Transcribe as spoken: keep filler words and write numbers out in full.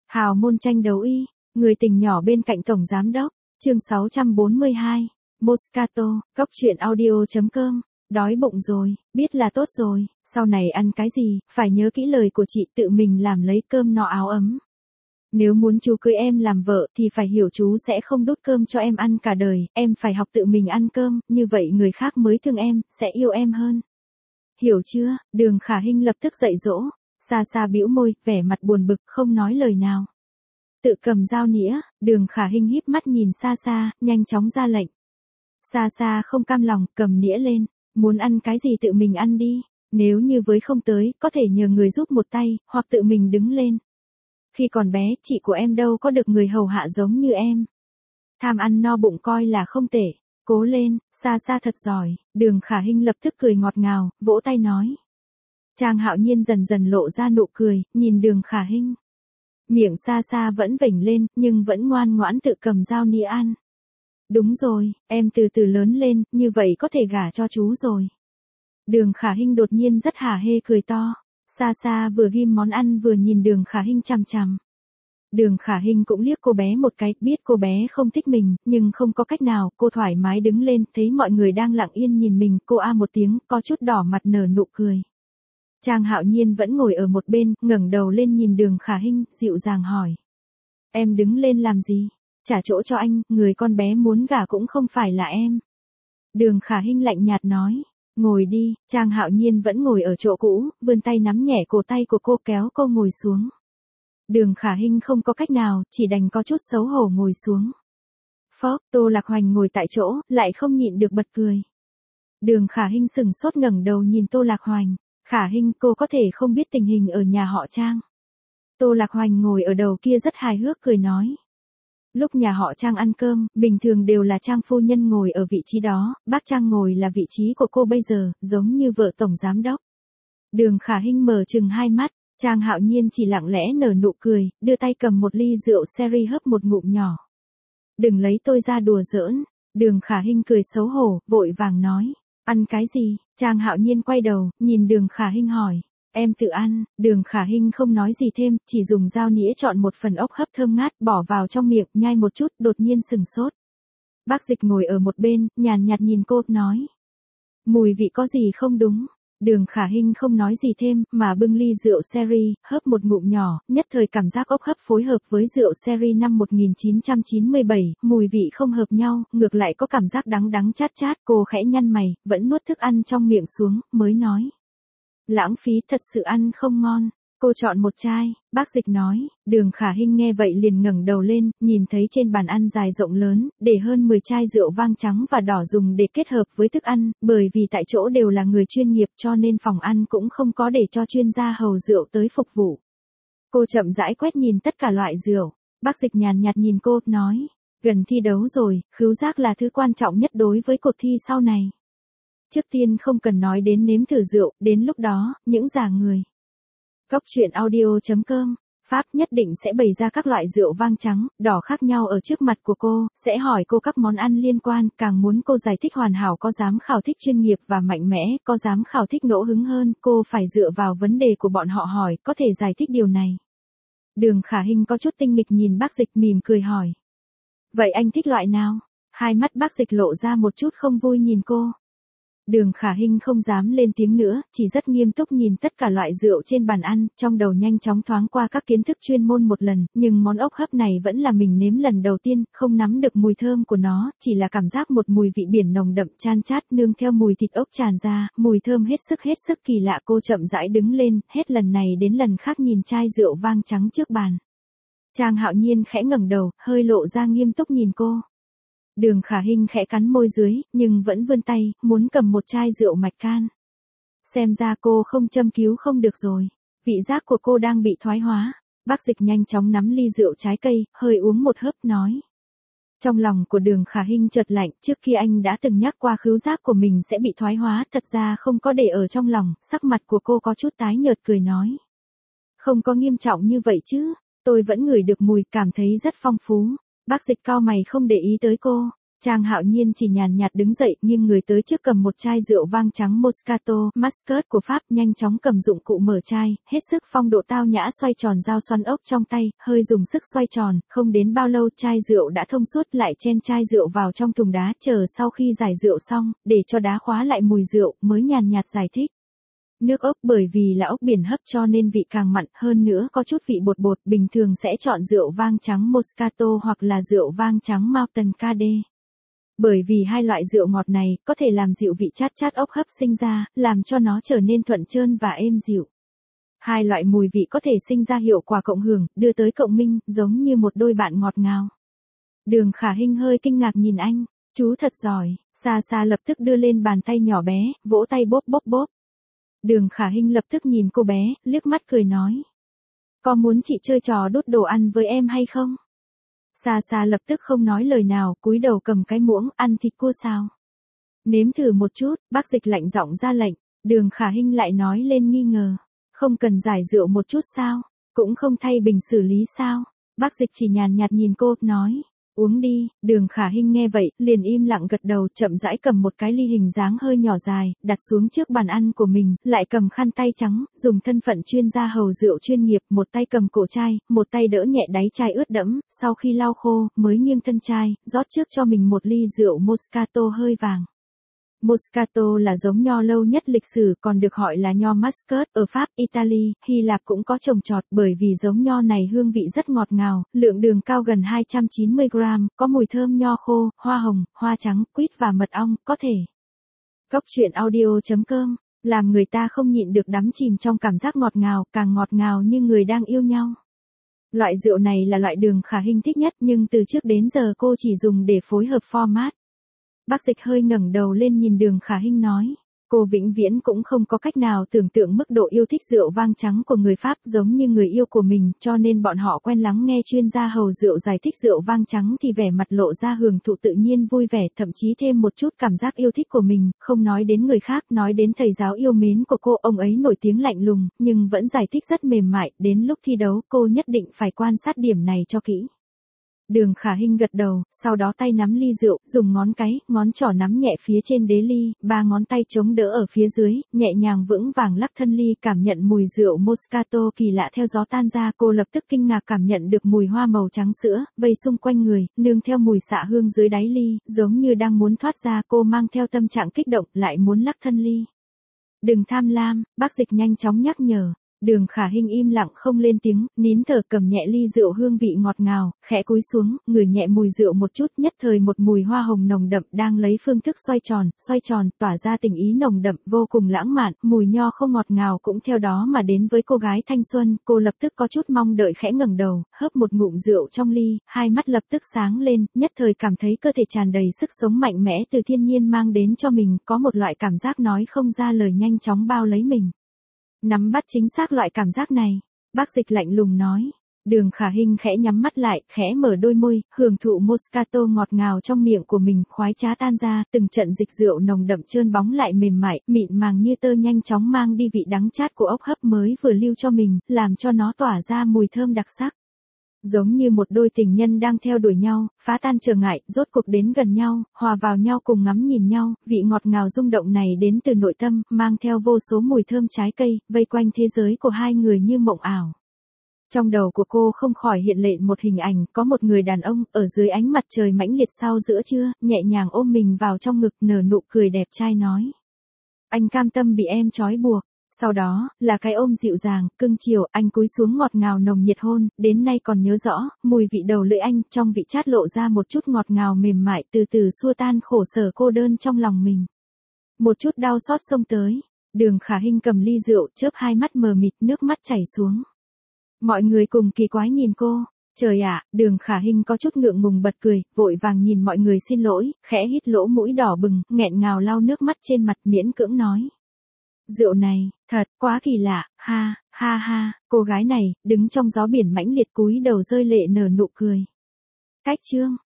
Hào môn tranh đấu y, người tình nhỏ bên cạnh tổng giám đốc, chương sáu trăm bốn mươi hai, Moscato, cóc truyện audio.com, đói bụng rồi, biết là tốt rồi, sau này ăn cái gì, phải nhớ kỹ lời của chị, tự mình làm lấy cơm no áo ấm. Nếu muốn chú cưới em làm vợ thì phải hiểu chú sẽ không đút cơm cho em ăn cả đời, em phải học tự mình ăn cơm, như vậy người khác mới thương em, sẽ yêu em hơn. Hiểu chưa? Đường Khả Hinh lập tức dạy dỗ. Xa xa bĩu môi, vẻ mặt buồn bực, không nói lời nào. Tự cầm dao nĩa, Đường Khả Hinh híp mắt nhìn xa xa, nhanh chóng ra lệnh. Xa xa không cam lòng, cầm nĩa lên, muốn ăn cái gì tự mình ăn đi, nếu như với không tới, có thể nhờ người giúp một tay, hoặc tự mình đứng lên. Khi còn bé, chị của em đâu có được người hầu hạ giống như em. Tham ăn no bụng coi là không tệ, cố lên, xa xa thật giỏi, Đường Khả Hinh lập tức cười ngọt ngào, vỗ tay nói. Trang Hạo Nhiên dần dần lộ ra nụ cười, nhìn Đường Khả Hinh. Miệng xa xa vẫn vểnh lên, nhưng vẫn ngoan ngoãn tự cầm dao nĩa ăn. Đúng rồi, em từ từ lớn lên, như vậy có thể gả cho chú rồi. Đường Khả Hinh đột nhiên rất hả hê cười to. Xa xa vừa ghim món ăn vừa nhìn Đường Khả Hinh chằm chằm. Đường Khả Hinh cũng liếc cô bé một cái, biết cô bé không thích mình, nhưng không có cách nào, cô thoải mái đứng lên, thấy mọi người đang lặng yên nhìn mình, cô a một tiếng, có chút đỏ mặt nở nụ cười. Trang Hạo Nhiên vẫn ngồi ở một bên, ngẩng đầu lên nhìn Đường Khả Hinh, dịu dàng hỏi. Em đứng lên làm gì? Trả chỗ cho anh, người con bé muốn gả cũng không phải là em. Đường Khả Hinh lạnh nhạt nói. Ngồi đi, Trang Hạo Nhiên vẫn ngồi ở chỗ cũ, vươn tay nắm nhẹ cổ tay của cô kéo cô ngồi xuống. Đường Khả Hinh không có cách nào, chỉ đành có chút xấu hổ ngồi xuống. Phốc, Tô Lạc Hoành ngồi tại chỗ, lại không nhịn được bật cười. Đường Khả Hinh sừng sốt ngẩng đầu nhìn Tô Lạc Hoành. Khả Hinh, cô có thể không biết tình hình ở nhà họ Trang. Tô Lạc Hoành ngồi ở đầu kia rất hài hước cười nói. Lúc nhà họ Trang ăn cơm, bình thường đều là Trang phu nhân ngồi ở vị trí đó, bác Trang ngồi là vị trí của cô bây giờ, giống như vợ tổng giám đốc. Đường Khả Hinh mở chừng hai mắt, Trang Hạo Nhiên chỉ lặng lẽ nở nụ cười, đưa tay cầm một ly rượu sherry hớp một ngụm nhỏ. Đừng lấy tôi ra đùa giỡn, Đường Khả Hinh cười xấu hổ, vội vàng nói. Ăn cái gì? Trang Hạo Nhiên quay đầu, nhìn Đường Khả Hinh hỏi. Em tự ăn, Đường Khả Hinh không nói gì thêm, chỉ dùng dao nĩa chọn một phần ốc hấp thơm ngát, bỏ vào trong miệng, nhai một chút, đột nhiên sừng sốt. Bác Dịch ngồi ở một bên, nhàn nhạt nhìn cô, nói. Mùi vị có gì không đúng? Đường Khả Hinh không nói gì thêm, mà bưng ly rượu sherry, hớp một ngụm nhỏ, nhất thời cảm giác ốc hấp phối hợp với rượu sherry năm một nghìn chín trăm chín mươi bảy, mùi vị không hợp nhau, ngược lại có cảm giác đắng đắng chát chát, cô khẽ nhăn mày, vẫn nuốt thức ăn trong miệng xuống, mới nói. Lãng phí, thật sự ăn không ngon. Cô chọn một chai, bác Dịch nói. Đường Khả Hinh nghe vậy liền ngẩng đầu lên, nhìn thấy trên bàn ăn dài rộng lớn, để hơn mười chai rượu vang trắng và đỏ dùng để kết hợp với thức ăn, bởi vì tại chỗ đều là người chuyên nghiệp cho nên phòng ăn cũng không có để cho chuyên gia hầu rượu tới phục vụ. Cô chậm rãi quét nhìn tất cả loại rượu. Bác Dịch nhàn nhạt nhìn cô, nói. Gần thi đấu rồi, khứu giác là thứ quan trọng nhất đối với cuộc thi sau này. Trước tiên không cần nói đến nếm thử rượu, đến lúc đó, những già người. Cóc truyện audio.com, Pháp nhất định sẽ bày ra các loại rượu vang trắng, đỏ khác nhau ở trước mặt của cô, sẽ hỏi cô các món ăn liên quan, càng muốn cô giải thích hoàn hảo, có dám khảo thích chuyên nghiệp và mạnh mẽ, có dám khảo thích ngẫu hứng hơn, cô phải dựa vào vấn đề của bọn họ hỏi, có thể giải thích điều này. Đường Khả Hinh có chút tinh nghịch nhìn bác Dịch mỉm cười hỏi. Vậy anh thích loại nào? Hai mắt bác Dịch lộ ra một chút không vui nhìn cô. Đường Khả Hinh không dám lên tiếng nữa, chỉ rất nghiêm túc nhìn tất cả loại rượu trên bàn ăn, trong đầu nhanh chóng thoáng qua các kiến thức chuyên môn một lần, nhưng món ốc hấp này vẫn là mình nếm lần đầu tiên, không nắm được mùi thơm của nó, chỉ là cảm giác một mùi vị biển nồng đậm chan chát nương theo mùi thịt ốc tràn ra, mùi thơm hết sức hết sức kỳ lạ. Cô chậm rãi đứng lên, hết lần này đến lần khác nhìn chai rượu vang trắng trước bàn. Trang Hạo Nhiên khẽ ngẩng đầu, hơi lộ ra nghiêm túc nhìn cô. Đường Khả Hinh khẽ cắn môi dưới, nhưng vẫn vươn tay, muốn cầm một chai rượu mạch can. Xem ra cô không châm cứu không được rồi. Vị giác của cô đang bị thoái hóa. Bác Dịch nhanh chóng nắm ly rượu trái cây, hơi uống một hớp nói. Trong lòng của Đường Khả Hinh chợt lạnh, trước khi anh đã từng nhắc qua khứu giác của mình sẽ bị thoái hóa, thật ra không có để ở trong lòng, sắc mặt của cô có chút tái nhợt cười nói. Không có nghiêm trọng như vậy chứ, tôi vẫn ngửi được mùi, cảm thấy rất phong phú. Bác Dịch cau mày không để ý tới cô. Trang Hạo Nhiên chỉ nhàn nhạt đứng dậy, nghiêng người tới trước cầm một chai rượu vang trắng Moscato, Muscat của Pháp, nhanh chóng cầm dụng cụ mở chai, hết sức phong độ tao nhã xoay tròn dao xoăn ốc trong tay, hơi dùng sức xoay tròn, không đến bao lâu chai rượu đã thông suốt, lại chen chai rượu vào trong thùng đá, chờ sau khi giải rượu xong, để cho đá khóa lại mùi rượu, mới nhàn nhạt giải thích. Nước ốc bởi vì là ốc biển hấp cho nên vị càng mặn, hơn nữa có chút vị bột bột, bình thường sẽ chọn rượu vang trắng Moscato hoặc là rượu vang trắng Mountain Cadet. Bởi vì hai loại rượu ngọt này có thể làm dịu vị chát chát ốc hấp sinh ra, làm cho nó trở nên thuận trơn và êm dịu. Hai loại mùi vị có thể sinh ra hiệu quả cộng hưởng, đưa tới cộng minh, giống như một đôi bạn ngọt ngào. Đường Khả Hinh hơi kinh ngạc nhìn anh, chú thật giỏi, xa xa lập tức đưa lên bàn tay nhỏ bé, vỗ tay bốp bốp bốp. Đường Khả Hinh lập tức nhìn cô bé, liếc mắt cười nói. Có muốn chị chơi trò đút đồ ăn với em hay không? Xa xa lập tức không nói lời nào, cúi đầu cầm cái muỗng, ăn thịt cua sao? Nếm thử một chút, bác Dịch lạnh giọng ra lệnh, Đường Khả Hinh lại nói lên nghi ngờ. Không cần giải rượu một chút sao? Cũng không thay bình xử lý sao? Bác Dịch chỉ nhàn nhạt nhìn cô, nói. Uống đi. Đường Khả Hinh nghe vậy, liền im lặng gật đầu, chậm rãi cầm một cái ly hình dáng hơi nhỏ dài, đặt xuống trước bàn ăn của mình, lại cầm khăn tay trắng, dùng thân phận chuyên gia hầu rượu chuyên nghiệp, một tay cầm cổ chai, một tay đỡ nhẹ đáy chai ướt đẫm, sau khi lau khô, mới nghiêng thân chai, rót trước cho mình một ly rượu Moscato hơi vàng. Moscato là giống nho lâu nhất lịch sử, còn được gọi là nho Muscat, ở Pháp, Italy, Hy Lạp cũng có trồng trọt, bởi vì giống nho này hương vị rất ngọt ngào, lượng đường cao gần hai trăm chín mươi gam, có mùi thơm nho khô, hoa hồng, hoa trắng, quýt và mật ong, có thể. Cốc truyện audio chấm com, làm người ta không nhịn được đắm chìm trong cảm giác ngọt ngào, càng ngọt ngào như người đang yêu nhau. Loại rượu này là loại Đường Khả Hinh thích nhất, nhưng từ trước đến giờ cô chỉ dùng để phối hợp format. Bác Dịch hơi ngẩng đầu lên nhìn Đường Khả Hinh nói, cô vĩnh viễn cũng không có cách nào tưởng tượng mức độ yêu thích rượu vang trắng của người Pháp giống như người yêu của mình, cho nên bọn họ quen lắng nghe chuyên gia hầu rượu giải thích rượu vang trắng thì vẻ mặt lộ ra hưởng thụ tự nhiên vui vẻ, thậm chí thêm một chút cảm giác yêu thích của mình, không nói đến người khác, nói đến thầy giáo yêu mến của cô, ông ấy nổi tiếng lạnh lùng, nhưng vẫn giải thích rất mềm mại, đến lúc thi đấu cô nhất định phải quan sát điểm này cho kỹ. Đường Khả Hinh gật đầu, sau đó tay nắm ly rượu, dùng ngón cái, ngón trỏ nắm nhẹ phía trên đế ly, ba ngón tay chống đỡ ở phía dưới, nhẹ nhàng vững vàng lắc thân ly, cảm nhận mùi rượu Moscato kỳ lạ theo gió tan ra, cô lập tức kinh ngạc cảm nhận được mùi hoa màu trắng sữa, vây xung quanh người, nương theo mùi xạ hương dưới đáy ly, giống như đang muốn thoát ra, cô mang theo tâm trạng kích động, lại muốn lắc thân ly. Đừng tham lam, bác Dịch nhanh chóng nhắc nhở. Đường Khả Hinh im lặng không lên tiếng, nín thở cầm nhẹ ly rượu hương vị ngọt ngào, khẽ cúi xuống, ngửi nhẹ mùi rượu một chút, nhất thời một mùi hoa hồng nồng đậm đang lấy phương thức xoay tròn, xoay tròn, tỏa ra tình ý nồng đậm, vô cùng lãng mạn, mùi nho không ngọt ngào cũng theo đó mà đến với cô gái thanh xuân, cô lập tức có chút mong đợi khẽ ngẩng đầu, hớp một ngụm rượu trong ly, hai mắt lập tức sáng lên, nhất thời cảm thấy cơ thể tràn đầy sức sống mạnh mẽ từ thiên nhiên mang đến cho mình, có một loại cảm giác nói không ra lời nhanh chóng bao lấy mình. Nắm bắt chính xác loại cảm giác này, bác Dịch lạnh lùng nói. Đường Khả Hinh khẽ nhắm mắt lại, khẽ mở đôi môi, hưởng thụ Moscato ngọt ngào trong miệng của mình, khoái trá tan ra, từng trận dịch rượu nồng đậm trơn bóng lại mềm mại, mịn màng như tơ nhanh chóng mang đi vị đắng chát của ốc hấp mới vừa lưu cho mình, làm cho nó tỏa ra mùi thơm đặc sắc. Giống như một đôi tình nhân đang theo đuổi nhau, phá tan trở ngại, rốt cuộc đến gần nhau, hòa vào nhau cùng ngắm nhìn nhau, vị ngọt ngào rung động này đến từ nội tâm, mang theo vô số mùi thơm trái cây, vây quanh thế giới của hai người như mộng ảo. Trong đầu của cô không khỏi hiện lên một hình ảnh, có một người đàn ông, ở dưới ánh mặt trời mãnh liệt sau giữa trưa, nhẹ nhàng ôm mình vào trong ngực, nở nụ cười đẹp trai nói. Anh cam tâm bị em trói buộc. Sau đó, là cái ôm dịu dàng, cưng chiều, anh cúi xuống ngọt ngào nồng nhiệt hôn, đến nay còn nhớ rõ, mùi vị đầu lưỡi anh, trong vị chát lộ ra một chút ngọt ngào mềm mại, từ từ xua tan khổ sở cô đơn trong lòng mình. Một chút đau xót xông tới, Đường Khả Hinh cầm ly rượu, chớp hai mắt mờ mịt, nước mắt chảy xuống. Mọi người cùng kỳ quái nhìn cô. Trời ạ, Đường Khả Hinh có chút ngượng ngùng bật cười, vội vàng nhìn mọi người xin lỗi, khẽ hít lỗ mũi đỏ bừng, nghẹn ngào lau nước mắt trên mặt, miễn cưỡng nói. Rượu này, thật, quá kỳ lạ, ha, ha ha, cô gái này, đứng trong gió biển mãnh liệt cúi đầu rơi lệ nở nụ cười. Cách chương.